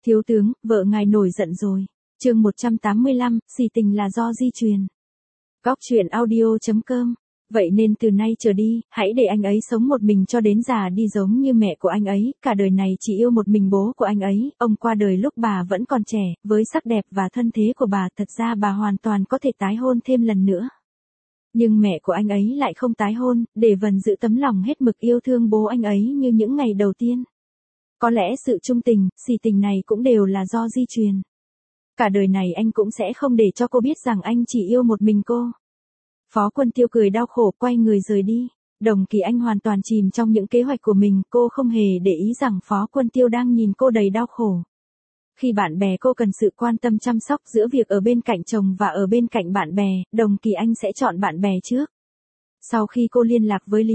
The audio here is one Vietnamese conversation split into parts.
Thiếu tướng, vợ ngài nổi giận rồi. Chương 185, xì tình là do di truyền. Góc truyện audio.com. Vậy nên từ nay trở đi, hãy để anh ấy sống một mình cho đến già đi giống như mẹ của anh ấy, cả đời này chỉ yêu một mình bố của anh ấy, ông qua đời lúc bà vẫn còn trẻ, với sắc đẹp và thân thế của bà thật ra bà hoàn toàn có thể tái hôn thêm lần nữa. Nhưng mẹ của anh ấy lại không tái hôn, để Vân giữ tấm lòng hết mực yêu thương bố anh ấy như những ngày đầu tiên. Có lẽ sự trung tình, xì tình này cũng đều là do di truyền. Cả đời này anh cũng sẽ không để cho cô biết rằng anh chỉ yêu một mình cô. Phó Quân Tiêu cười đau khổ quay người rời đi. Đồng Kỳ Anh hoàn toàn chìm trong những kế hoạch của mình, cô không hề để ý rằng Phó Quân Tiêu đang nhìn cô đầy đau khổ. Khi bạn bè cô cần sự quan tâm chăm sóc giữa việc ở bên cạnh chồng và ở bên cạnh bạn bè, Đồng Kỳ Anh sẽ chọn bạn bè trước. Sau khi cô liên lạc với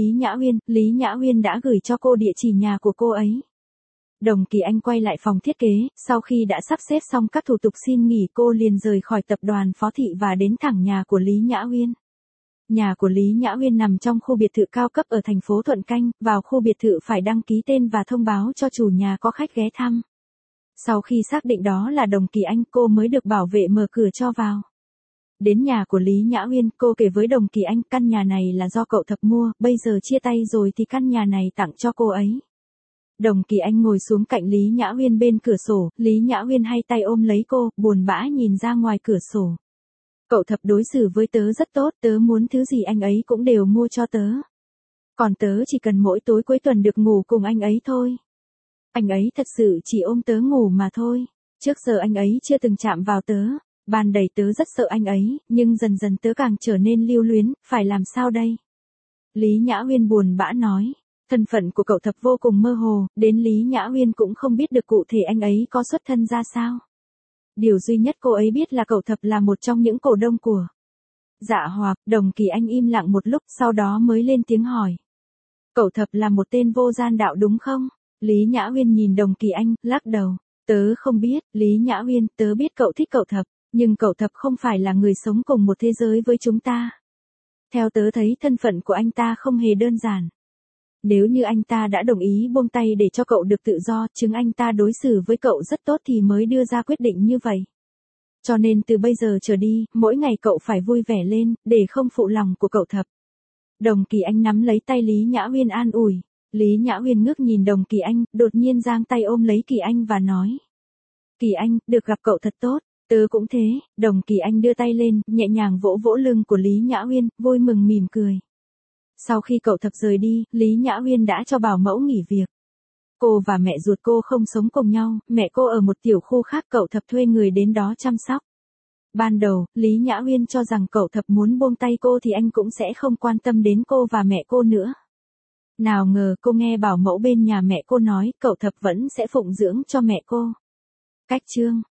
Lý Nhã Uyên đã gửi cho cô địa chỉ nhà của cô ấy. Đồng Kỳ Anh quay lại phòng thiết kế, sau khi đã sắp xếp xong các thủ tục xin nghỉ cô liền rời khỏi tập đoàn Phó Thị và đến thẳng nhà của Lý Nhã Uyên. Nhà của Lý Nhã Uyên nằm trong khu biệt thự cao cấp ở thành phố Thuận Canh, vào khu biệt thự phải đăng ký tên và thông báo cho chủ nhà có khách ghé thăm. Sau khi xác định đó là Đồng Kỳ Anh cô mới được bảo vệ mở cửa cho vào. Đến nhà của Lý Nhã Uyên, cô kể với Đồng Kỳ Anh căn nhà này là do cậu Thập mua, bây giờ chia tay rồi thì căn nhà này tặng cho cô ấy. Đồng Kỳ Anh ngồi xuống cạnh Lý Nhã Uyên bên cửa sổ, Lý Nhã Uyên hai tay ôm lấy cô, buồn bã nhìn ra ngoài cửa sổ. Cậu Thập đối xử với tớ rất tốt, tớ muốn thứ gì anh ấy cũng đều mua cho tớ. Còn tớ chỉ cần mỗi tối cuối tuần được ngủ cùng anh ấy thôi. Anh ấy thật sự chỉ ôm tớ ngủ mà thôi. Trước giờ anh ấy chưa từng chạm vào tớ. Ban đầu tớ rất sợ anh ấy, nhưng dần dần tớ càng trở nên lưu luyến, phải làm sao đây? Lý Nhã Uyên buồn bã nói. Thân phận của cậu Thập vô cùng mơ hồ, đến Lý Nhã Uyên cũng không biết được cụ thể anh ấy có xuất thân ra sao. Điều duy nhất cô ấy biết là cậu Thập là một trong những cổ đông của Dạ Hòa. Đồng Kỳ Anh im lặng một lúc sau đó mới lên tiếng hỏi. Cậu Thập là một tên vô gian đạo đúng không? Lý Nhã Uyên nhìn Đồng Kỳ Anh, lắc đầu. Tớ không biết, Lý Nhã Uyên, tớ biết cậu thích cậu Thập, nhưng cậu Thập không phải là người sống cùng một thế giới với chúng ta. Theo tớ thấy thân phận của anh ta không hề đơn giản. Nếu như anh ta đã đồng ý buông tay để cho cậu được tự do, chứng anh ta đối xử với cậu rất tốt thì mới đưa ra quyết định như vậy. Cho nên từ bây giờ trở đi, mỗi ngày cậu phải vui vẻ lên, để không phụ lòng của cậu Thập. Đồng Kỳ Anh nắm lấy tay Lý Nhã Uyên an ủi. Lý Nhã Uyên ngước nhìn Đồng Kỳ Anh, đột nhiên giang tay ôm lấy Kỳ Anh và nói. Kỳ Anh, được gặp cậu thật tốt, tớ cũng thế. Đồng Kỳ Anh đưa tay lên, nhẹ nhàng vỗ vỗ lưng của Lý Nhã Uyên, vui mừng mỉm cười. Sau khi cậu Thập rời đi, Lý Nhã Uyên đã cho bảo mẫu nghỉ việc. Cô và mẹ ruột cô không sống cùng nhau, mẹ cô ở một tiểu khu khác, cậu Thập thuê người đến đó chăm sóc. Ban đầu, Lý Nhã Uyên cho rằng cậu Thập muốn buông tay cô thì anh cũng sẽ không quan tâm đến cô và mẹ cô nữa. Nào ngờ cô nghe bảo mẫu bên nhà mẹ cô nói cậu Thập vẫn sẽ phụng dưỡng cho mẹ cô. Cách chương